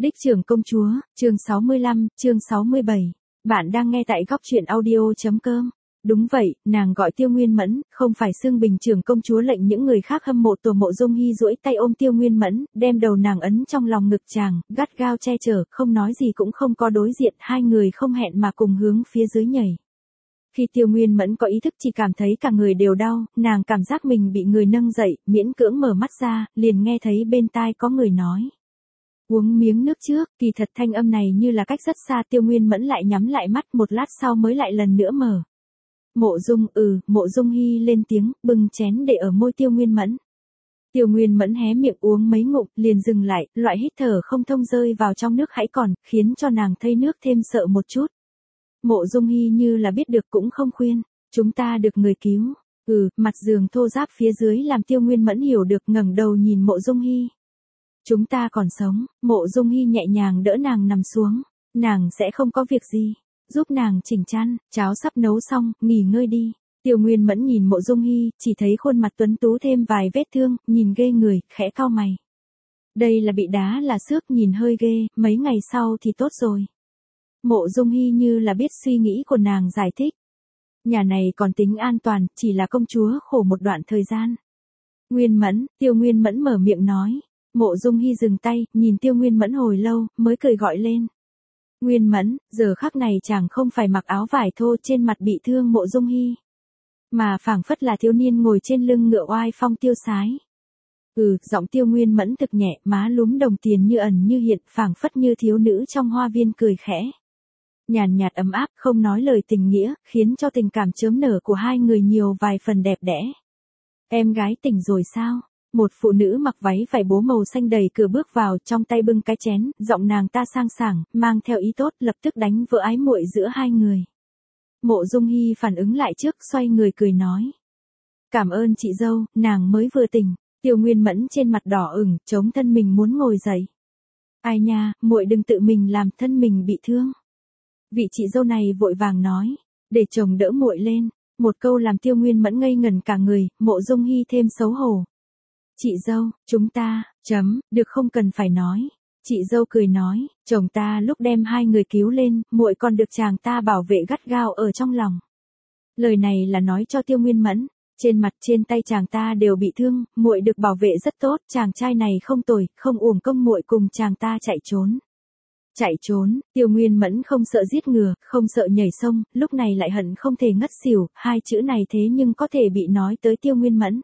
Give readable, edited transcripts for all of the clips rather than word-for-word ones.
Đích trưởng công chúa, chương 65, chương 67. Bạn đang nghe tại góc truyện audio.com. Đúng vậy, nàng gọi Tiêu Nguyên Mẫn, không phải xưng bình trưởng công chúa lệnh những người khác hâm mộ tổ Mộ Dung Hi duỗi tay ôm Tiêu Nguyên Mẫn, đem đầu nàng ấn trong lòng ngực chàng, gắt gao che chở, không nói gì cũng không có đối diện, hai người không hẹn mà cùng hướng phía dưới nhảy. Khi Tiêu Nguyên Mẫn có ý thức chỉ cảm thấy cả người đều đau, nàng cảm giác mình bị người nâng dậy, miễn cưỡng mở mắt ra, liền nghe thấy bên tai có người nói. Uống miếng nước trước, kỳ thật thanh âm này như là cách rất xa. Tiêu Nguyên Mẫn lại nhắm lại mắt, một lát sau mới lại lần nữa mở. Mộ Dung Hi lên tiếng, bưng chén để ở môi Tiêu Nguyên Mẫn. Tiêu Nguyên Mẫn hé miệng uống mấy ngụm, liền dừng lại, loại hít thở không thông rơi vào trong nước hãy còn, khiến cho nàng thấy nước thêm sợ một chút. Mộ Dung Hi như là biết được cũng không khuyên, chúng ta được người cứu. Mặt giường thô ráp phía dưới làm Tiêu Nguyên Mẫn hiểu được, ngẩng đầu nhìn Mộ Dung Hi. Chúng ta còn sống. Mộ Dung Hi nhẹ nhàng đỡ nàng nằm xuống. Nàng sẽ không có việc gì. Giúp nàng chỉnh chăn, cháo sắp nấu xong, nghỉ ngơi đi. Tiêu Nguyên Mẫn nhìn Mộ Dung Hi, chỉ thấy khuôn mặt tuấn tú thêm vài vết thương, nhìn ghê người, khẽ cau mày. Đây là bị đá là xước, nhìn hơi ghê, mấy ngày sau thì tốt rồi. Mộ Dung Hi như là biết suy nghĩ của nàng giải thích. Nhà này còn tính an toàn, chỉ là công chúa khổ một đoạn thời gian. Nguyên Mẫn, Tiêu Nguyên Mẫn mở miệng nói. Mộ Dung Hi dừng tay, nhìn Tiêu Nguyên Mẫn hồi lâu, mới cười gọi lên. Nguyên Mẫn, giờ khắc này chàng không phải mặc áo vải thô, trên mặt bị thương Mộ Dung Hi, mà phảng phất là thiếu niên ngồi trên lưng ngựa oai phong tiêu sái. Giọng Tiêu Nguyên Mẫn thực nhẹ, má lúm đồng tiền như ẩn như hiện, phảng phất như thiếu nữ trong hoa viên cười khẽ. Nhàn nhạt ấm áp, không nói lời tình nghĩa, khiến cho tình cảm chớm nở của hai người nhiều vài phần đẹp đẽ. Em gái tỉnh rồi sao? Một phụ nữ mặc váy vải bố màu xanh đầy cửa bước vào, trong tay bưng cái chén, giọng nàng ta sang sảng, mang theo ý tốt, lập tức đánh vỡ ái muội giữa hai người. Mộ Dung Hi phản ứng lại trước, xoay người cười nói. Cảm ơn chị dâu, nàng mới vừa tỉnh. Tiêu Nguyên Mẫn trên mặt đỏ ửng, chống thân mình muốn ngồi dậy. Ai nha, muội đừng tự mình làm thân mình bị thương. Vị chị dâu này vội vàng nói, để chồng đỡ muội lên. Một câu làm Tiêu Nguyên Mẫn ngây ngẩn cả người, Mộ Dung Hi thêm xấu hổ. Chị dâu, chúng ta, được không cần phải nói. Chị dâu cười nói, chồng ta lúc đem hai người cứu lên, muội còn được chàng ta bảo vệ gắt gao ở trong lòng. Lời này là nói cho Tiêu Nguyên Mẫn, trên mặt trên tay chàng ta đều bị thương, muội được bảo vệ rất tốt, chàng trai này không tồi, không uổng công muội cùng chàng ta chạy trốn. Chạy trốn, Tiêu Nguyên Mẫn không sợ giết ngựa, không sợ nhảy sông, lúc này lại hận không thể ngất xỉu, hai chữ này thế nhưng có thể bị nói tới Tiêu Nguyên Mẫn.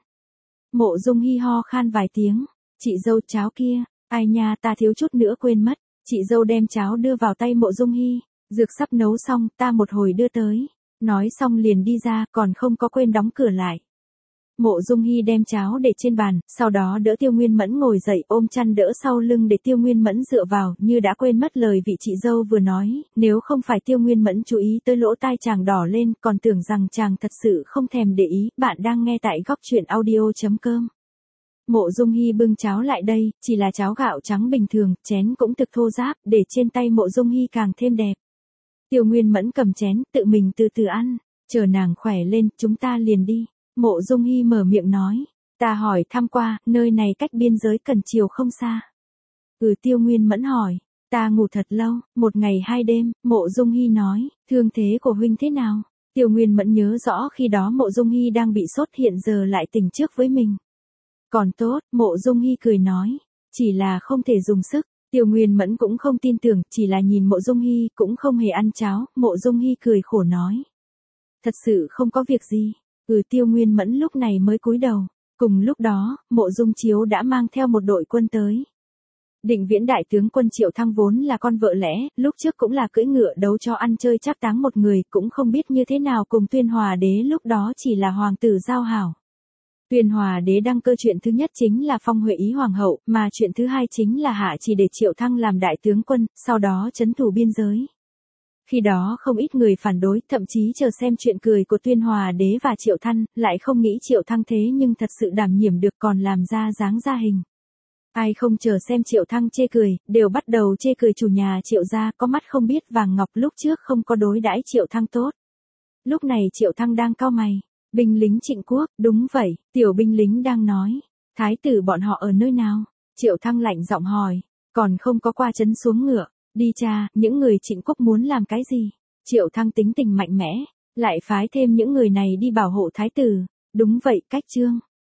Mộ Dung Hi ho khan vài tiếng, chị dâu cháo kia, ai nha ta thiếu chút nữa quên mất, chị dâu đem cháo đưa vào tay Mộ Dung Hi, dược sắp nấu xong, ta một hồi đưa tới, nói xong liền đi ra, còn không có quên đóng cửa lại. Mộ Dung Hi đem cháo để trên bàn, sau đó đỡ Tiêu Nguyên Mẫn ngồi dậy, ôm chăn đỡ sau lưng để Tiêu Nguyên Mẫn dựa vào, như đã quên mất lời vị chị dâu vừa nói, nếu không phải Tiêu Nguyên Mẫn chú ý tới lỗ tai chàng đỏ lên, còn tưởng rằng chàng thật sự không thèm để ý. Bạn đang nghe tại góc truyện audio.com. Mộ Dung Hi bưng cháo lại đây, chỉ là cháo gạo trắng bình thường, chén cũng thực thô ráp, để trên tay Mộ Dung Hi càng thêm đẹp. Tiêu Nguyên Mẫn cầm chén, tự mình từ từ ăn, chờ nàng khỏe lên, chúng ta liền đi. Mộ Dung Hi mở miệng nói, ta hỏi thăm qua, nơi này cách biên giới Cần Triều không xa. Tiêu Nguyên Mẫn hỏi, ta ngủ thật lâu, 1 ngày 2 đêm, Mộ Dung Hi nói, thương thế của huynh thế nào? Tiêu Nguyên Mẫn nhớ rõ khi đó Mộ Dung Hi đang bị sốt, hiện giờ lại tỉnh trước với mình. Còn tốt, Mộ Dung Hi cười nói, chỉ là không thể dùng sức. Tiêu Nguyên Mẫn cũng không tin tưởng, chỉ là nhìn Mộ Dung Hi, cũng không hề ăn cháo. Mộ Dung Hi cười khổ nói, thật sự không có việc gì. Tiêu Nguyên Mẫn lúc này mới cúi đầu. Cùng lúc đó, Mộ Dung Chiếu đã mang theo một đội quân tới. Định Viễn đại tướng quân Triệu Thăng vốn là con vợ lẽ, lúc trước cũng là cưỡi ngựa đấu cho ăn chơi trác táng một người, cũng không biết như thế nào cùng Tuyên Hòa đế lúc đó chỉ là hoàng tử giao hảo. Tuyên Hòa đế đăng cơ chuyện thứ nhất chính là phong Huệ Ý hoàng hậu, mà chuyện thứ hai chính là hạ chỉ để Triệu Thăng làm đại tướng quân, sau đó trấn thủ biên giới. Khi đó không ít người phản đối, thậm chí chờ xem chuyện cười của Tuyên Hòa đế và Triệu Thăng, lại không nghĩ Triệu Thăng thế nhưng thật sự đảm nhiệm được, còn làm ra dáng ra hình. Ai không chờ xem Triệu Thăng chê cười, đều bắt đầu chê cười chủ nhà Triệu gia có mắt không biết vàng ngọc, lúc trước không có đối đãi Triệu Thăng tốt. Lúc này Triệu Thăng đang cau mày, binh lính Trịnh Quốc, đúng vậy, tiểu binh lính đang nói, thái tử bọn họ ở nơi nào? Triệu Thăng lạnh giọng hỏi, Còn không có qua trấn xuống ngựa, đi cha, những người Trịnh Quốc muốn làm cái gì? Triệu Thăng tính tình mạnh mẽ, lại phái thêm những người này đi bảo hộ thái tử. Đúng vậy, cách trương.